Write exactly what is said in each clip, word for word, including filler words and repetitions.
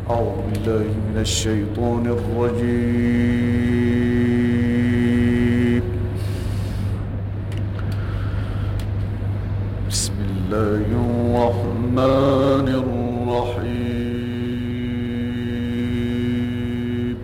أعوذ بالله من الشيطان الرجيم. بسم الله الرحمن الرحيم.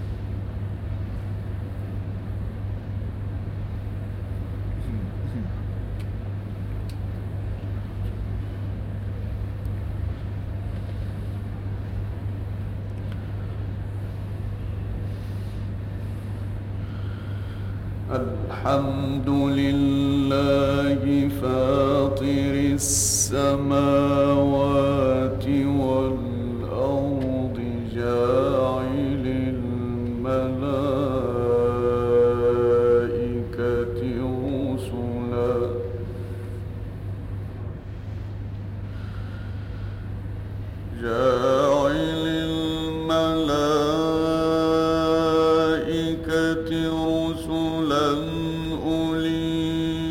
الحمد لله فاطر السماوات والأرض جاعل الملائكة رسلا جاعل الملائكة رسلا أولي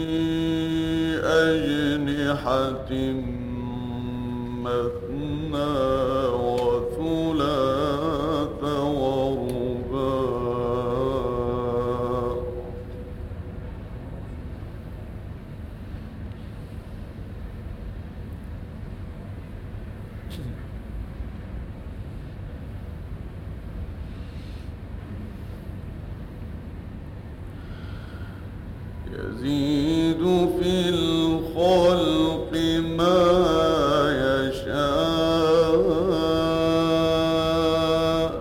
أجنحة مثنى وثلاث ورباع يزيد في الخلق ما يشاء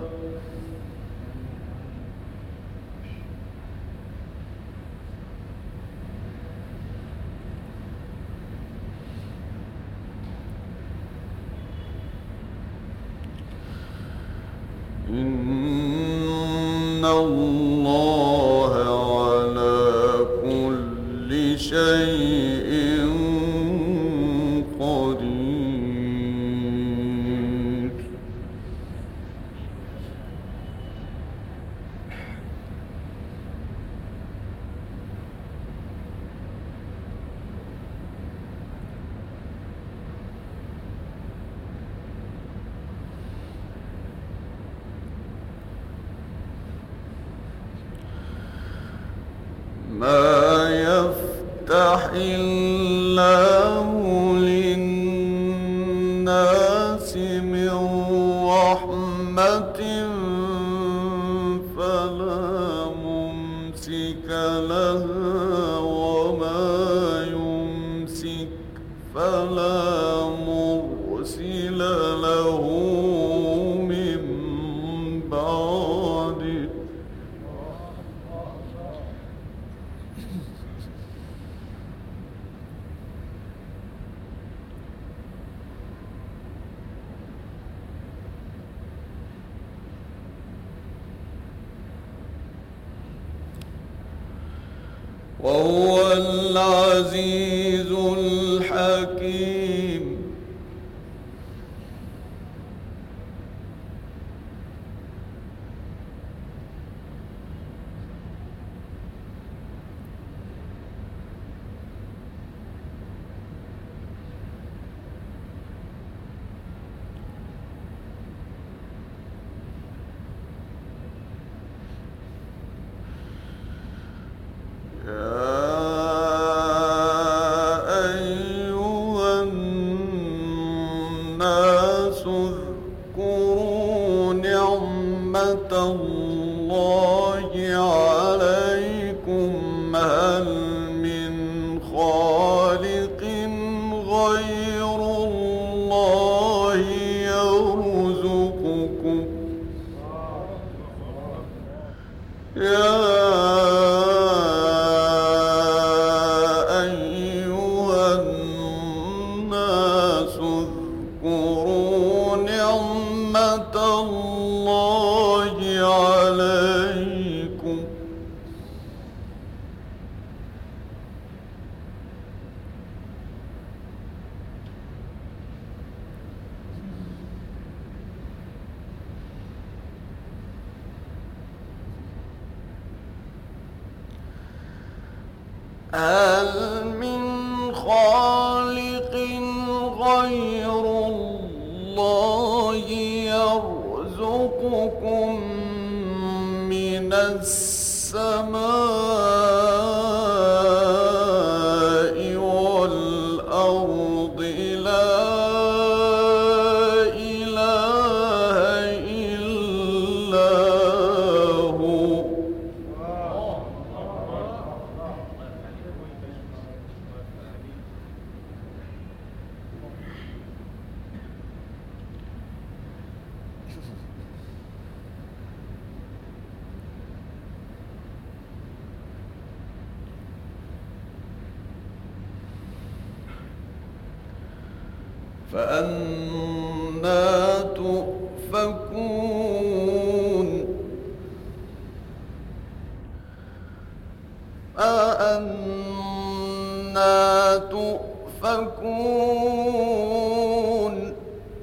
إن الله على كل شيء قدير. ما يفتح الله للناس من رحمة فلا ممسك لها وما يمسك فلا مرسل له من بعده. وهو العزيز الحكيم. اذكروا نعمة الله عليكم هل من خالق غير الله يرزقكم يا الله عليكم هل من خالق غير الله يرزقكم فأنى تؤفكون فأنى تؤفكون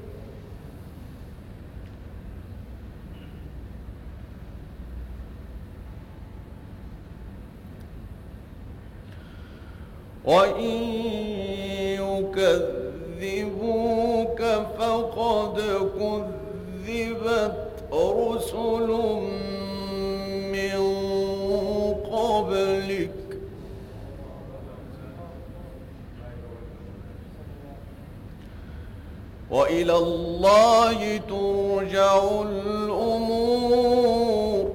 وإن يكذبوك فقد كذبت رسل من قبلك وإلى الله ترجع الأمور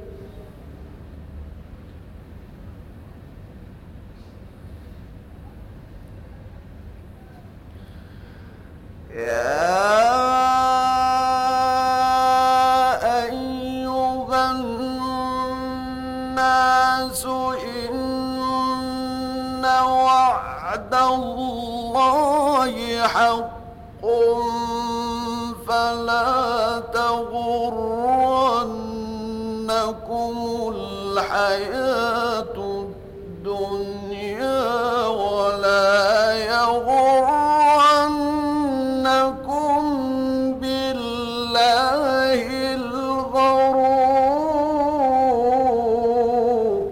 يا أيها الناس إن وعد الله حق فلا تغرنكم الحياة الدنيا ولا يغرنكم بالله الغرور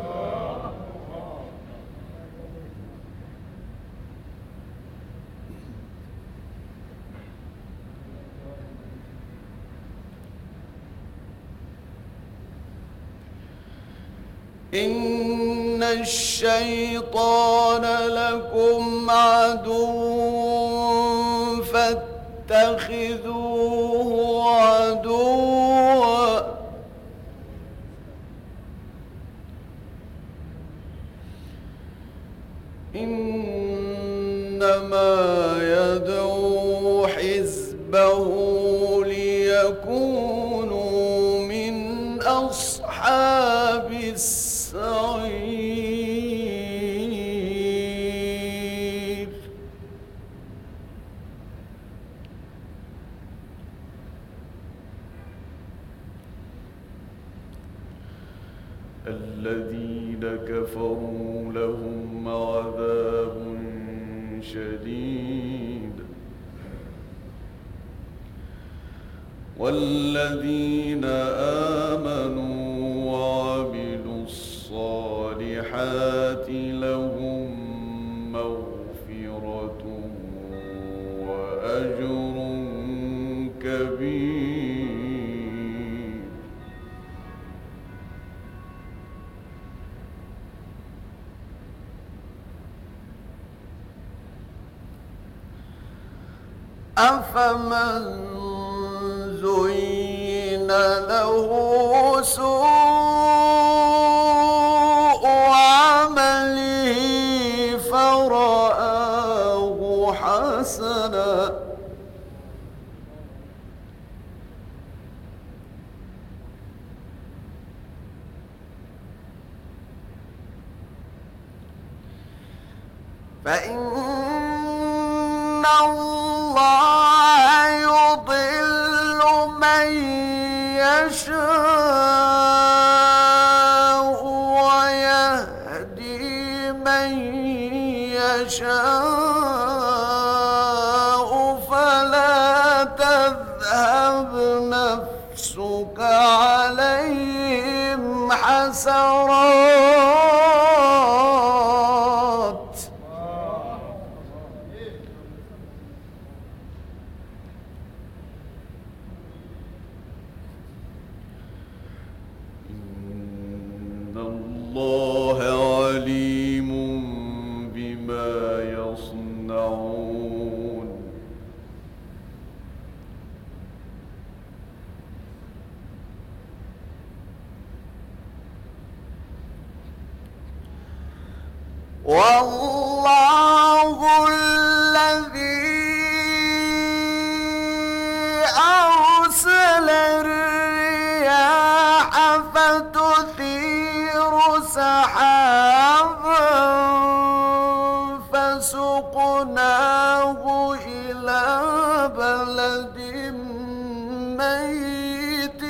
إن الشيطان لكم عدو فاتخذوه عدوا إنما يدعو حزبه ليكونوا من أصحاب السعير الذين كفروا لهم عذاب شديد والذين آمنوا وعملوا الصالحات لهم مغفرة وأجر كبير أفمن زين له سوء عمله فرآه حسنا فإن الله يضل من يشاء ويهدي من يشاء فلا تذهب نفسك عليهم حسرات إن الله عليم بما يصنعون والله الذي أرسل الرياح فتثير سحابا فسقناه فسقناه إلى بلد ميت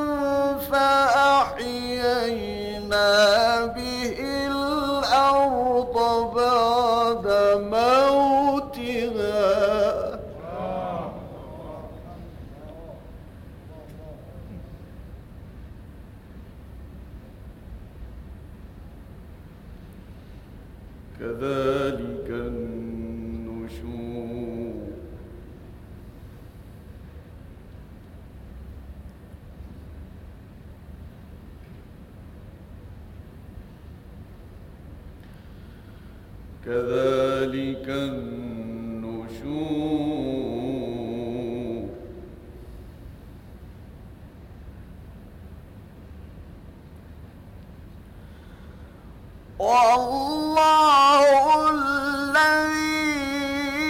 فأحيينا به الأرض بعد موتها كذلك النشور كذلك النشور والله الذي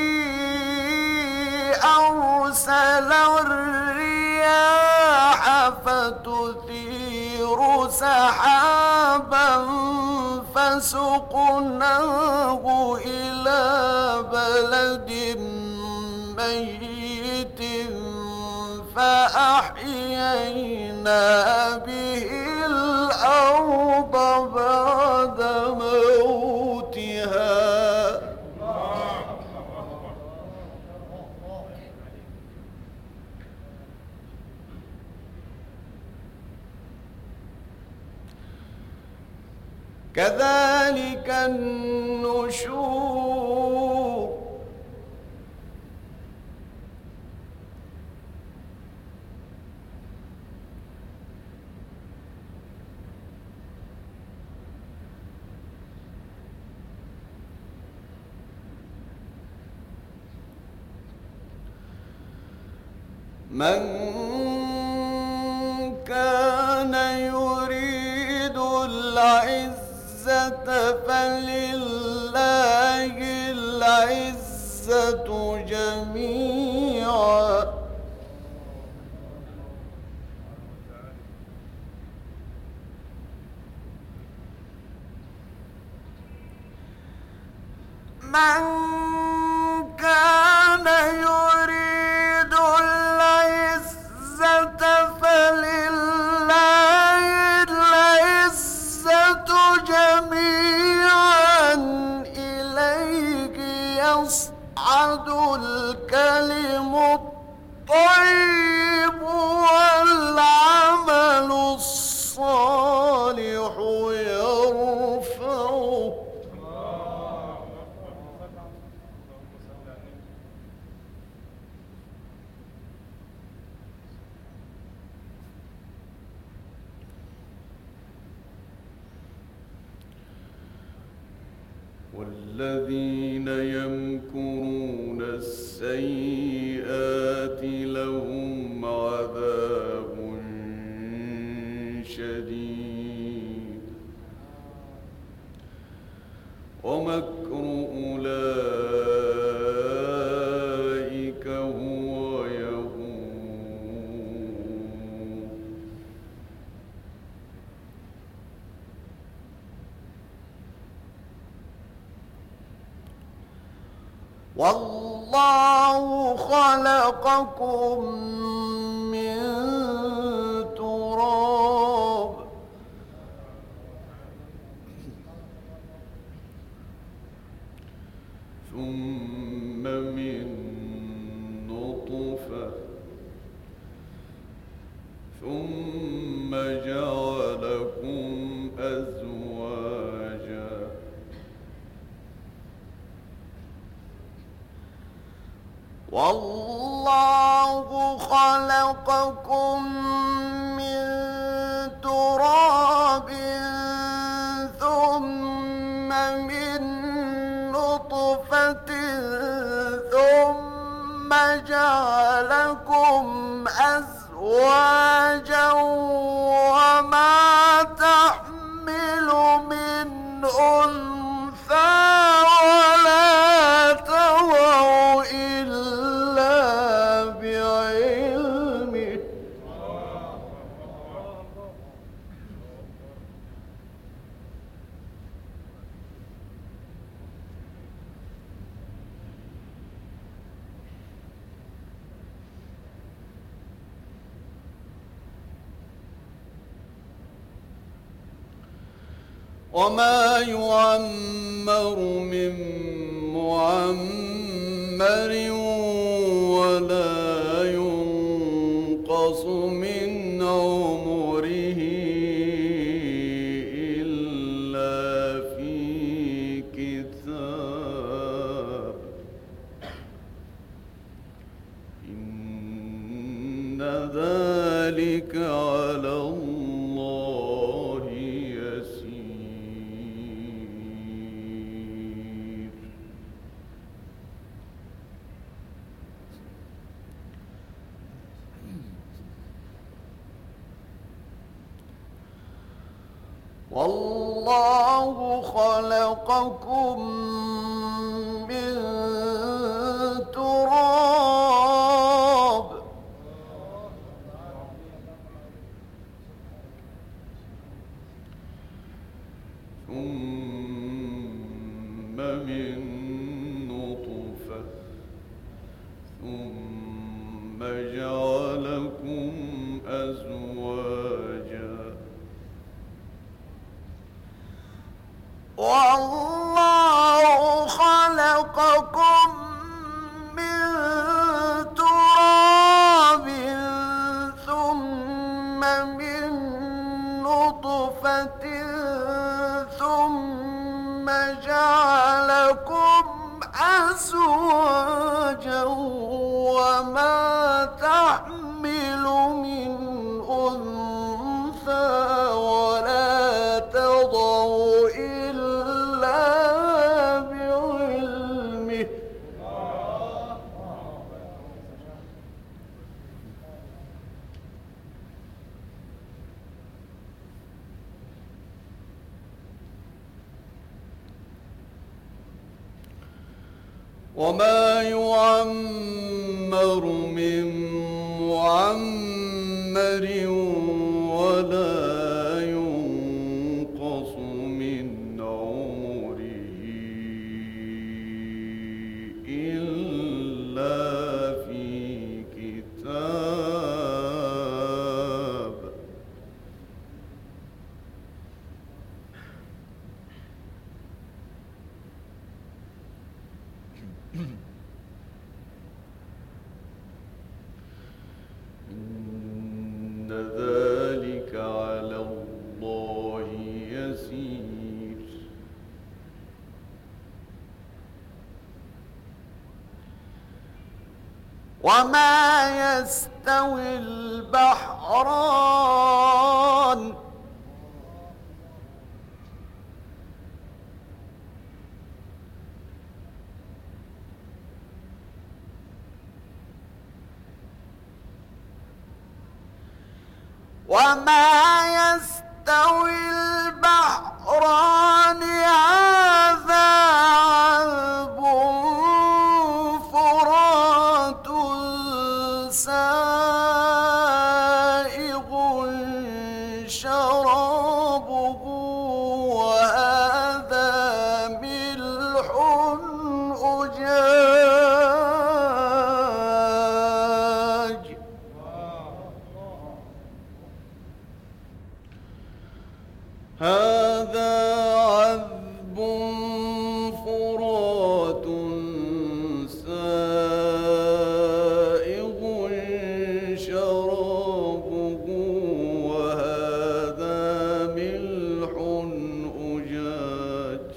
أرسل الرياح فتثير سحابا فسقناه إلى بلد ميت فأحيينا به الأرض بعد موتها كذلك النشور من كان يريد العزة فلله العزة جميعا من كان يريد العزة فلله العزة جميعا إليه يصعد الكلم الطيب والعمل الصالح يرفعه والذين يمكرون السيئات لهم عذاب شديد ومكر أولئك هو يبور والله خلقكم من تراب ثم من نطفة ثم جعلكم أزواجا والله خلقكم من تراب ثم من نطفة ثم جعلكم أزواجا وما تحمل من أنثى ولا تضع إلا بعلمه وما يعمر من معمر ولا ينقص من عمره إلا في كتاب إن ذلك على الله يسير. والله خلقكم من تراب ثم من نطفة ثم جعلكم أزواجا والله خلقكم من تراب ثم من نطفة ثم جعلكم أزواجا وما تحمل من أنثى ولا تضع إلا بعلمه وما يعمر من معمر ولا ينقص من عمره إلا في كتاب إن ذلك على الله يسير. وما يستوي البحران وما يستوي البحران هذا عذب فرات سائغ شرابه وهذا ملح أجاج هذا عذب فرات سائغ شرابه وهذا ملح أجاج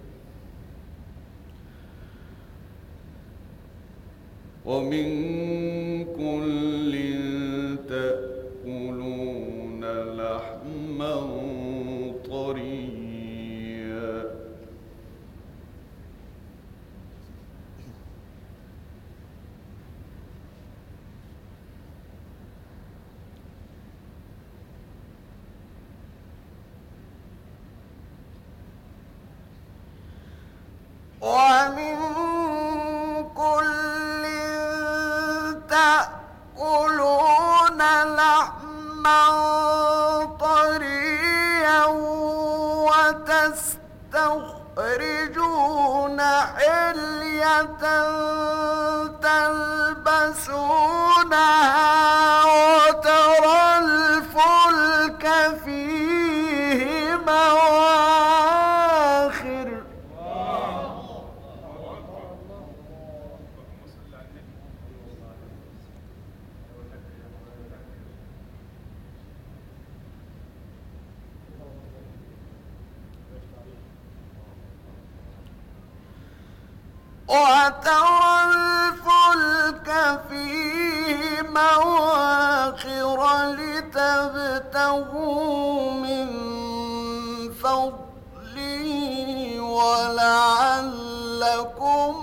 ومن كل تأكلون لحما طريا ومن كل تأكلون لحما طريا وتستخرجون حلية تلبسونها وترى الفلك فيه مواخر وترى الفلك فيه مواخر لتبتغوا من فضله ولعلكم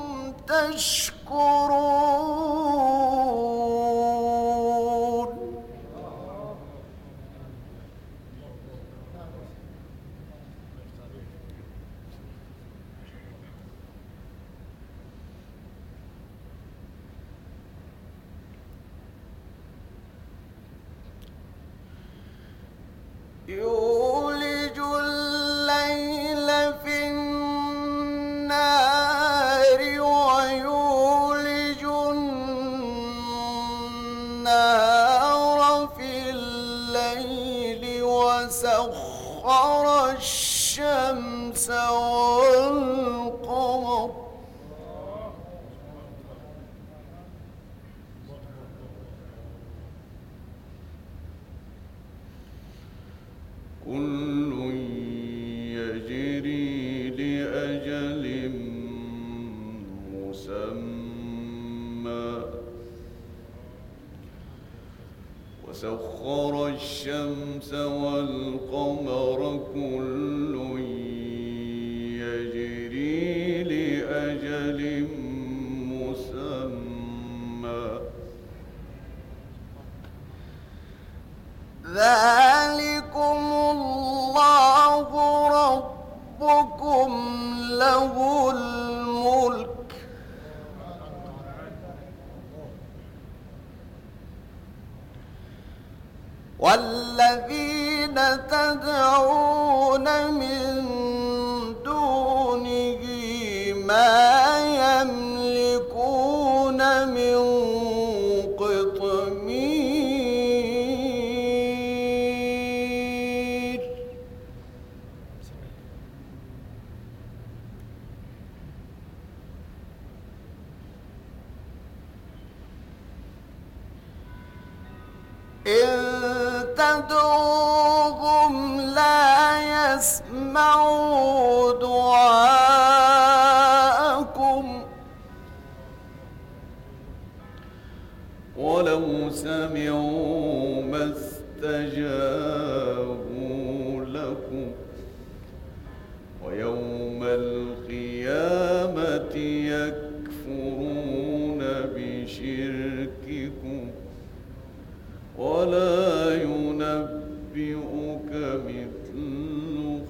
تشكرون. يولج الليل في النهار ويولج النهار في الليل وسخر الشمس والقمر كل يجري لأجل مسمى وسخر الشمس والقمر كل يجري لأجل مسمى ذلكم الله ربكم له الملك والذين تدعون من دونه ما يملكون من قطمير إن تدعوهم لا يسمعوا دعاءكم ولو سمعوا ما استجابوا لكم ويوم القيامة يكفرون بشرككم ولا ينبئك مثل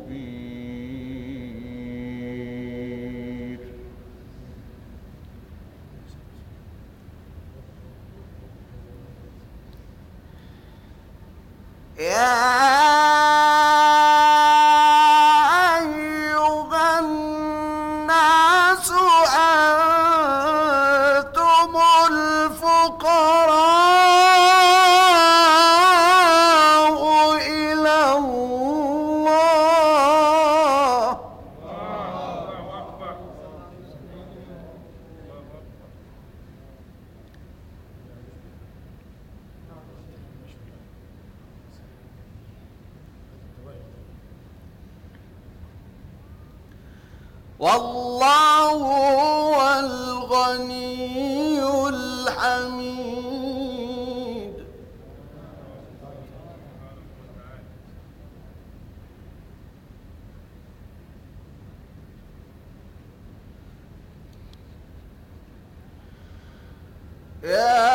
خبير. يا أيها الناس أنتم الفقراء والله هو الغني الحميد. يا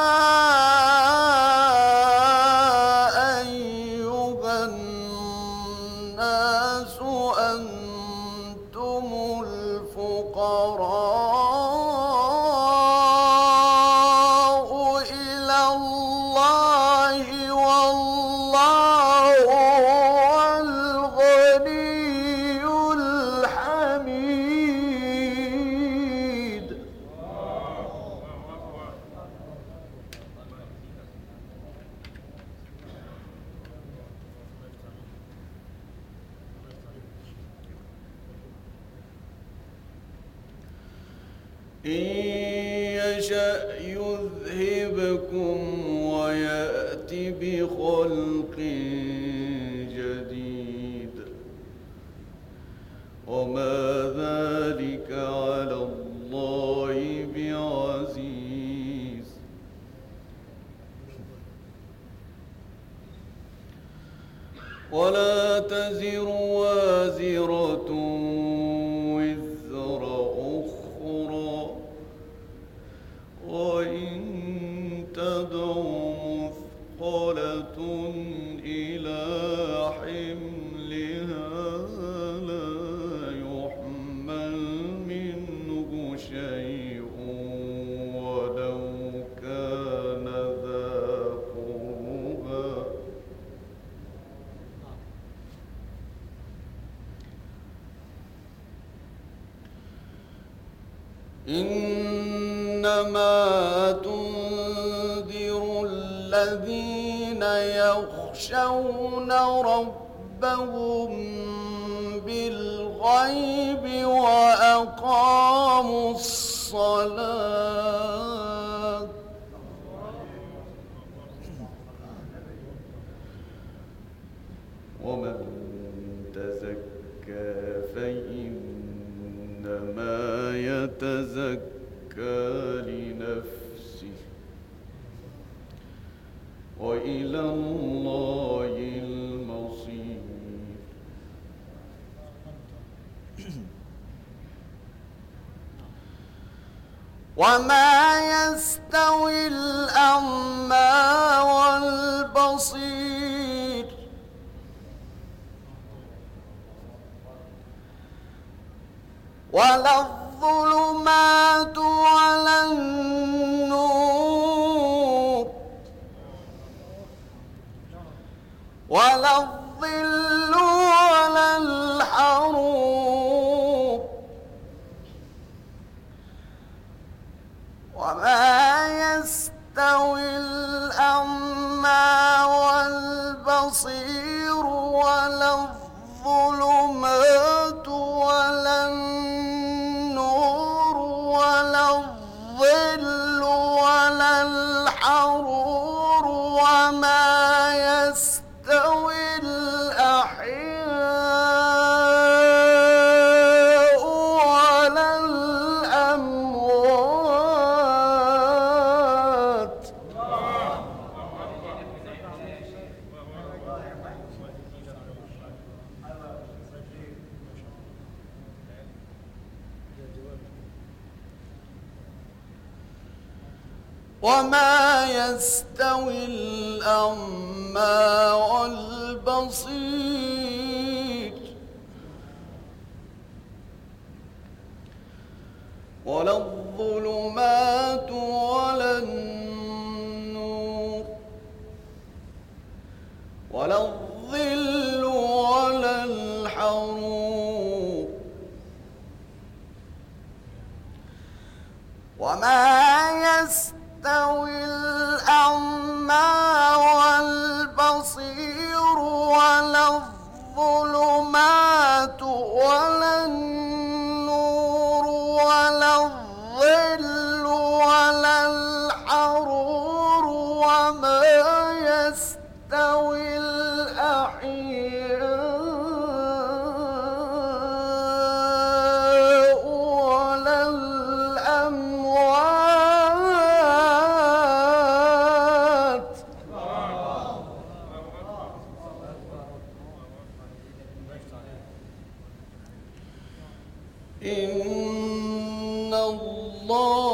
أيها الناس أنتم الفقراء إلى الله والله هو الغني الحميد. إن يشأ يذهبكم ويأتي بخلق جديد وما ذلك على الله ولا تزر وازرة وزر أخرى وإن تدع مثقلة إلى حملها لا يحمل منه شيء ولو كان ذا قربى إنما تنذر الذين يخشون ربهم بالغيب وأقاموا الصلاة ومن تزكى فإنما يتزكى لنفسه وإلى الله المصير. وما يستوي الأعمى والبصير ولا الظلمات ولا النور ولا الظل ولا الحرور وما يستوي الأعمى والبصير ولا الظلمات ولا النور ولا الظل ولا الحرور وما يستوي الأحياء ولا الأموات وما يستوي الأعمى والبصير ولا الظلمات ولا النور ولا الظل ولا الحرور وما يستوي الأعمى والبصير ولا الظلمات ولا النور ولا الظل ولا الحرور وما يستوي الأحياء ولا الأموات إن الله